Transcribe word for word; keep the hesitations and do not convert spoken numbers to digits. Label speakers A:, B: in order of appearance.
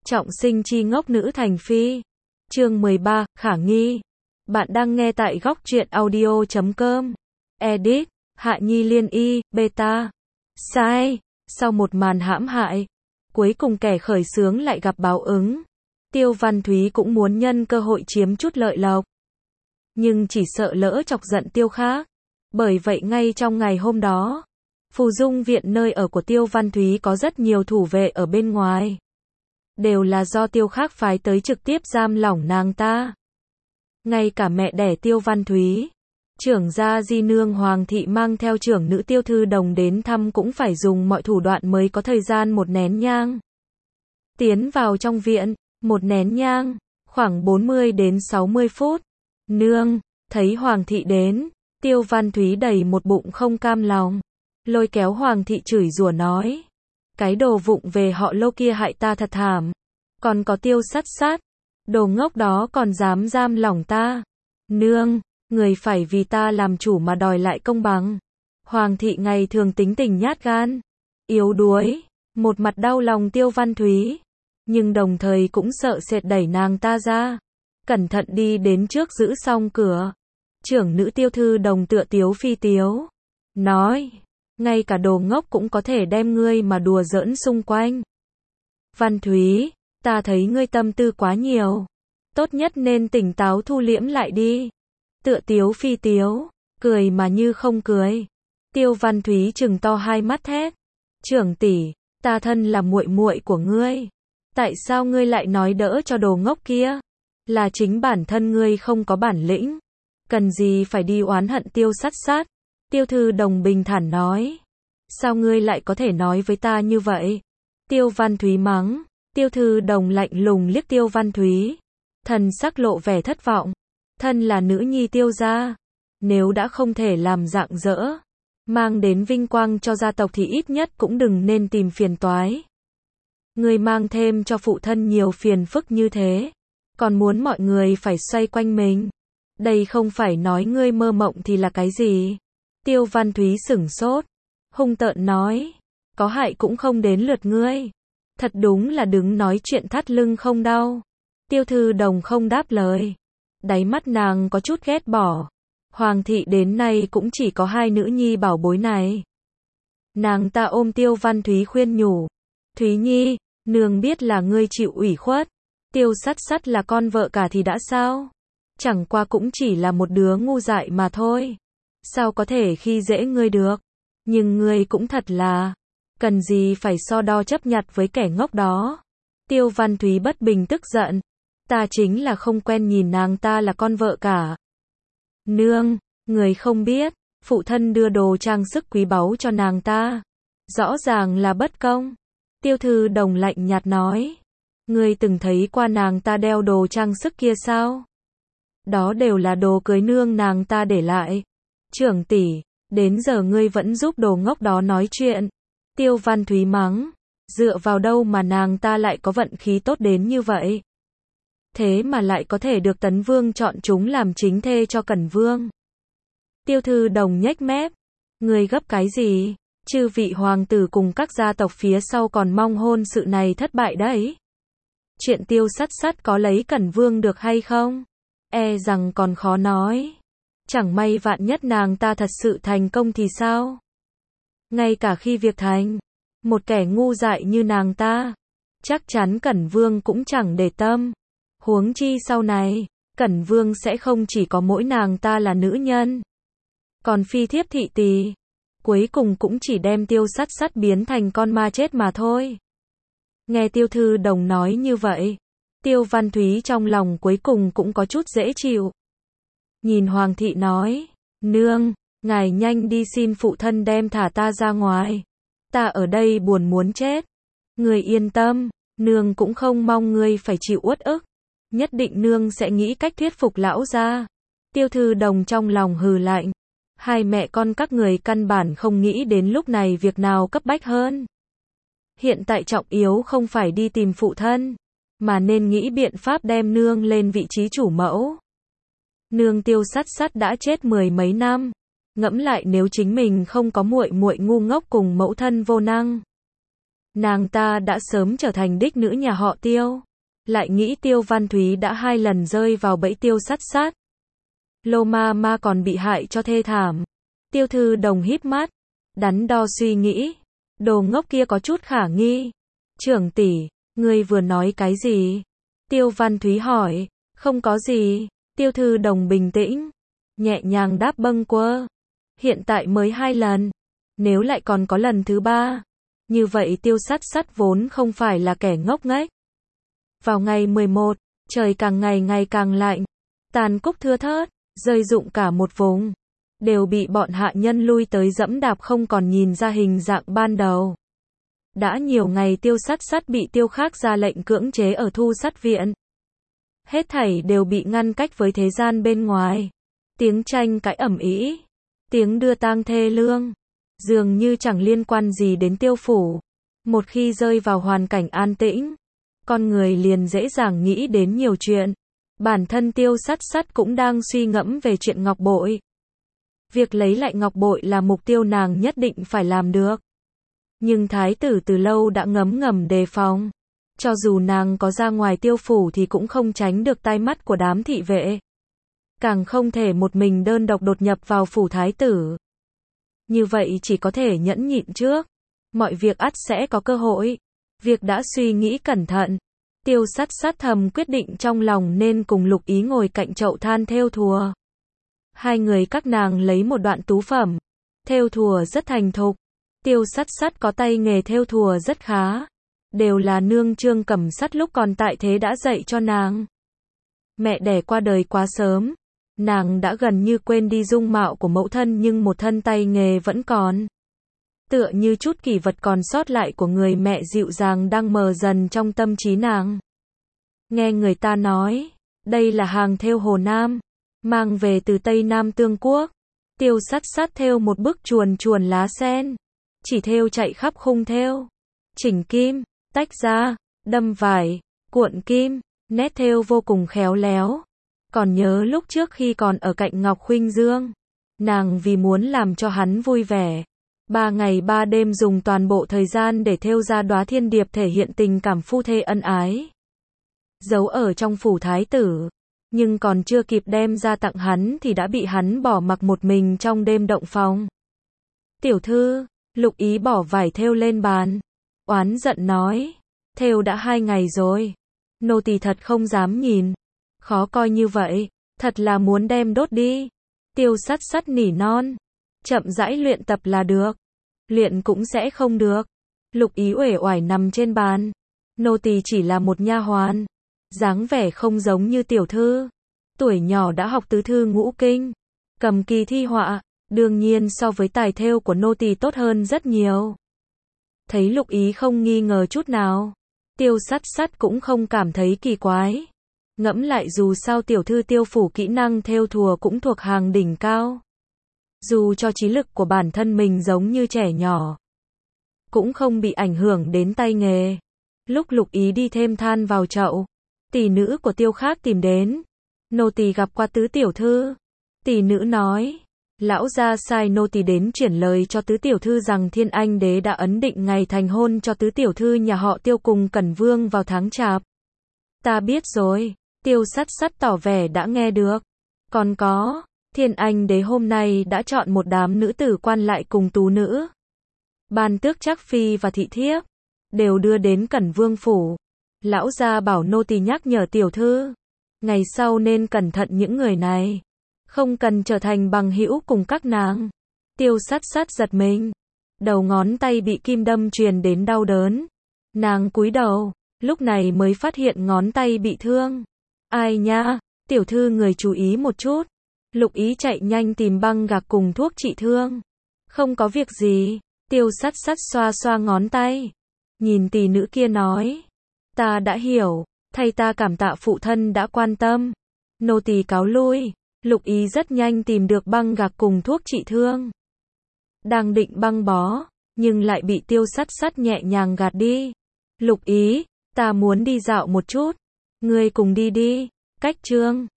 A: Trọng sinh chi ngốc nữ thành phi. Chương mười ba, khả nghi. Bạn đang nghe tại góc truyện audio chấm com. Edit, Hạ Nhi Liên Y, Beta. Sai, sau một màn hãm hại, cuối cùng kẻ khởi xướng lại gặp báo ứng. Tiêu Văn Thúy cũng muốn nhân cơ hội chiếm chút lợi lộc, nhưng chỉ sợ lỡ chọc giận Tiêu Khác. Bởi vậy ngay trong ngày hôm đó, Phù Dung viện nơi ở của Tiêu Văn Thúy có rất nhiều thủ vệ ở bên ngoài. Đều là do Tiêu Khác phái tới trực tiếp giam lỏng nàng ta. Ngay cả mẹ đẻ Tiêu Văn Thúy, trưởng gia di nương Hoàng thị mang theo trưởng nữ Tiêu Thư Đồng đến thăm cũng phải dùng mọi thủ đoạn mới có thời gian một nén nhang. Tiến vào trong viện, một nén nhang, khoảng bốn mươi đến sáu mươi phút. Nương, thấy Hoàng thị đến, Tiêu Văn Thúy đầy một bụng không cam lòng, lôi kéo Hoàng thị chửi rủa nói: cái đồ vụng về họ Lô kia hại ta thật thảm. Còn có Tiêu Sắt Sắt, đồ ngốc đó còn dám giam lỏng ta. Nương, người phải vì ta làm chủ mà đòi lại công bằng. Hoàng thị ngày thường tính tình nhát gan, yếu đuối, một mặt đau lòng Tiêu Văn Thúy, nhưng đồng thời cũng sợ sệt đẩy nàng ta ra. Cẩn thận đi đến trước giữ xong cửa. Trưởng nữ Tiêu Thư Đồng tựa tiếu phi tiếu, nói: ngay cả đồ ngốc cũng có thể đem ngươi mà đùa giỡn xung quanh. Văn Thúy, ta thấy ngươi tâm tư quá nhiều, tốt nhất nên tỉnh táo thu liễm lại đi. Tựa tiếu phi tiếu, cười mà như không cười. Tiêu Văn Thúy trừng to hai mắt thét: trưởng tỷ, ta thân là muội muội của ngươi, tại sao ngươi lại nói đỡ cho đồ ngốc kia? Là chính bản thân ngươi không có bản lĩnh, cần gì phải đi oán hận Tiêu Sắt Sắt. Tiêu Thư Đồng bình thản nói: sao ngươi lại có thể nói với ta như vậy? Tiêu Văn Thúy mắng. Tiêu Thư Đồng lạnh lùng liếc Tiêu Văn Thúy, thần sắc lộ vẻ thất vọng. Thân là nữ nhi Tiêu gia, nếu đã không thể làm rạng rỡ, mang đến vinh quang cho gia tộc thì ít nhất cũng đừng nên tìm phiền toái. Ngươi mang thêm cho phụ thân nhiều phiền phức như thế, còn muốn mọi người phải xoay quanh mình. Đây không phải nói ngươi mơ mộng thì là cái gì? Tiêu Văn Thúy sửng sốt, hung tợn nói: có hại cũng không đến lượt ngươi. Thật đúng là đứng nói chuyện thắt lưng không đau. Tiêu Thư Đồng không đáp lời, đáy mắt nàng có chút ghét bỏ. Hoàng thị đến nay cũng chỉ có hai nữ nhi bảo bối này. Nàng ta ôm Tiêu Văn Thúy khuyên nhủ: Thúy Nhi, nương biết là ngươi chịu ủy khuất. Tiêu Sắt Sắt là con vợ cả thì đã sao? Chẳng qua cũng chỉ là một đứa ngu dại mà thôi, sao có thể khi dễ ngươi được? Nhưng ngươi cũng thật là, cần gì phải so đo chấp nhặt với kẻ ngốc đó. Tiêu Văn Thúy bất bình tức giận: ta chính là không quen nhìn nàng ta là con vợ cả. Nương, người không biết, phụ thân đưa đồ trang sức quý báu cho nàng ta, rõ ràng là bất công. Tiêu Thư Đồng lạnh nhạt nói: ngươi từng thấy qua nàng ta đeo đồ trang sức kia sao? Đó đều là đồ cưới nương nàng ta để lại. Trưởng tỷ, đến giờ ngươi vẫn giúp đồ ngốc đó nói chuyện. Tiêu Văn Thúy mắng: dựa vào đâu mà nàng ta lại có vận khí tốt đến như vậy? Thế mà lại có thể được Tấn Vương chọn chúng làm chính thê cho Cẩn Vương. Tiêu Thư Đồng nhếch mép: ngươi gấp cái gì? Chư vị hoàng tử cùng các gia tộc phía sau còn mong hôn sự này thất bại đấy. Chuyện Tiêu Sắt Sắt có lấy Cẩn Vương được hay không? E rằng còn khó nói. Chẳng may vạn nhất nàng ta thật sự thành công thì sao? Ngay cả khi việc thành, một kẻ ngu dại như nàng ta, chắc chắn Cẩn Vương cũng chẳng để tâm. Huống chi sau này, Cẩn Vương sẽ không chỉ có mỗi nàng ta là nữ nhân, còn phi thiếp thị tỳ, cuối cùng cũng chỉ đem Tiêu Sắt Sắt biến thành con ma chết mà thôi. Nghe Tiêu Thư Đồng nói như vậy, Tiêu Văn Thúy trong lòng cuối cùng cũng có chút dễ chịu. Nhìn Hoàng thị nói: nương, ngài nhanh đi xin phụ thân đem thả ta ra ngoài. Ta ở đây buồn muốn chết. Người yên tâm, nương cũng không mong ngươi phải chịu uất ức. Nhất định nương sẽ nghĩ cách thuyết phục lão gia. Tiêu Thư Đồng trong lòng hừ lạnh. Hai mẹ con các người căn bản không nghĩ đến lúc này việc nào cấp bách hơn. Hiện tại trọng yếu không phải đi tìm phụ thân, mà nên nghĩ biện pháp đem nương lên vị trí chủ mẫu. Nương Tiêu Sắt Sắt đã chết mười mấy năm, ngẫm lại nếu chính mình không có muội muội ngu ngốc cùng mẫu thân vô năng, Nàng ta đã sớm trở thành đích nữ nhà họ Tiêu. Lại nghĩ Tiêu Văn Thúy đã hai lần rơi vào bẫy Tiêu Sắt Sắt. Lô ma ma còn bị hại cho thê thảm. Tiêu Thư Đồng híp mắt, đắn đo suy nghĩ. Đồ ngốc kia có chút khả nghi. Trưởng tỷ, ngươi vừa nói cái gì? Tiêu Văn Thúy hỏi. Không có gì. Tiêu Thư Đồng bình tĩnh, nhẹ nhàng đáp bâng quơ. Hiện tại mới hai lần. Nếu lại còn có lần thứ ba, như vậy Tiêu Sắt Sắt vốn không phải là kẻ ngốc nghếch. Vào ngày mười một, trời càng ngày ngày càng lạnh. Tàn cúc thưa thớt, rơi rụng cả một vùng. Đều bị bọn hạ nhân lui tới dẫm đạp không còn nhìn ra hình dạng ban đầu. Đã nhiều ngày Tiêu Sắt Sắt bị Tiêu Khác ra lệnh cưỡng chế ở Thu Sắt Viện. Hết thảy đều bị ngăn cách với thế gian bên ngoài. Tiếng tranh cãi ầm ĩ, tiếng đưa tang thê lương, dường như chẳng liên quan gì đến Tiêu phủ. Một khi rơi vào hoàn cảnh an tĩnh, con người liền dễ dàng nghĩ đến nhiều chuyện. Bản thân Tiêu Sắt Sắt cũng đang suy ngẫm về chuyện ngọc bội. Việc lấy lại ngọc bội là mục tiêu nàng nhất định phải làm được. Nhưng thái tử từ lâu đã ngấm ngầm đề phòng. Cho dù nàng có ra ngoài Tiêu phủ thì cũng không tránh được tai mắt của đám thị vệ. Càng không thể một mình đơn độc đột nhập vào phủ thái tử. Như vậy chỉ có thể nhẫn nhịn trước. Mọi việc ắt sẽ có cơ hội. Việc đã suy nghĩ cẩn thận. Tiêu Sắt Sắt thầm quyết định trong lòng nên cùng Lục Ý ngồi cạnh chậu than thêu thùa. Hai người các nàng lấy một đoạn tú phẩm. Thêu thùa rất thành thục. Tiêu Sắt Sắt có tay nghề thêu thùa rất khá. Đều là nương Trương Cẩm Sắt lúc còn tại thế đã dạy cho nàng. Mẹ đẻ qua đời quá sớm. Nàng đã gần như quên đi dung mạo của mẫu thân nhưng một thân tay nghề vẫn còn. Tựa như chút kỷ vật còn sót lại của người mẹ dịu dàng đang mờ dần trong tâm trí nàng. Nghe người ta nói, đây là hàng thêu Hồ Nam, mang về từ Tây Nam Tương Quốc. Tiêu Sắt Sắt thêu một bức chuồn chuồn lá sen. Chỉ thêu chạy khắp khung thêu. Chỉnh kim, tách ra, đâm vải, cuộn kim, nét thêu vô cùng khéo léo. Còn nhớ lúc trước khi còn ở cạnh Ngọc Khuynh Dương, nàng vì muốn làm cho hắn vui vẻ, ba ngày ba đêm dùng toàn bộ thời gian để thêu ra đóa thiên điệp thể hiện tình cảm phu thê ân ái. Giấu ở trong phủ thái tử, nhưng còn chưa kịp đem ra tặng hắn thì đã bị hắn bỏ mặc một mình trong đêm động phòng. Tiểu thư, Lục Ý bỏ vải thêu lên bàn, oán giận nói, thêu đã hai ngày rồi, nô tỳ thật không dám nhìn, khó coi như vậy, thật là muốn đem đốt đi. Tiêu Sắt Sắt nỉ non, chậm rãi luyện tập là được, luyện cũng sẽ không được. Lục Ý uể oải nằm trên bàn, nô tỳ chỉ là một nha hoàn, dáng vẻ không giống như tiểu thư, tuổi nhỏ đã học tứ thư ngũ kinh, cầm kỳ thi họa, đương nhiên so với tài thêu của nô tỳ tốt hơn rất nhiều. Thấy Lục Ý không nghi ngờ chút nào, Tiêu Sắt Sắt cũng không cảm thấy kỳ quái. Ngẫm lại dù sao tiểu thư Tiêu phủ kỹ năng thêu thùa cũng thuộc hàng đỉnh cao. Dù cho trí lực của bản thân mình giống như trẻ nhỏ, cũng không bị ảnh hưởng đến tay nghề. Lúc Lục Ý đi thêm than vào chậu, tỷ nữ của Tiêu Khác tìm đến. Nô tỳ gặp qua tứ tiểu thư. Tỷ nữ nói, lão gia sai nô tỳ đến chuyển lời cho tứ tiểu thư rằng Thiên Anh đế đã ấn định ngày thành hôn cho tứ tiểu thư nhà họ Tiêu cùng Cẩn Vương vào tháng Chạp. Ta biết rồi. Tiêu Sắt Sắt tỏ vẻ đã nghe được. Còn có, Thiên Anh đế hôm nay đã chọn một đám nữ tử quan lại cùng tú nữ, ban tước Trác phi và thị thiếp, đều đưa đến Cẩn Vương phủ. Lão gia bảo nô tỳ nhắc nhở tiểu thư, ngày sau nên cẩn thận những người này, không cần trở thành bằng hữu cùng các nàng. Tiêu Sắt Sắt giật mình, đầu ngón tay bị kim đâm truyền đến đau đớn. Nàng cúi đầu, lúc này mới phát hiện ngón tay bị thương. Ai nha, tiểu thư người chú ý một chút. Lục Ý chạy nhanh tìm băng gạc cùng thuốc trị thương. Không có việc gì. Tiêu Sắt Sắt xoa xoa ngón tay, nhìn tỷ nữ kia nói, ta đã hiểu, thay ta cảm tạ phụ thân đã quan tâm. Nô tỳ cáo lui. Lục Ý rất nhanh tìm được băng gạc cùng thuốc trị thương, đang định băng bó, nhưng lại bị Tiêu Sắt Sắt nhẹ nhàng gạt đi. Lục Ý, ta muốn đi dạo một chút, ngươi cùng đi đi. Cách Trương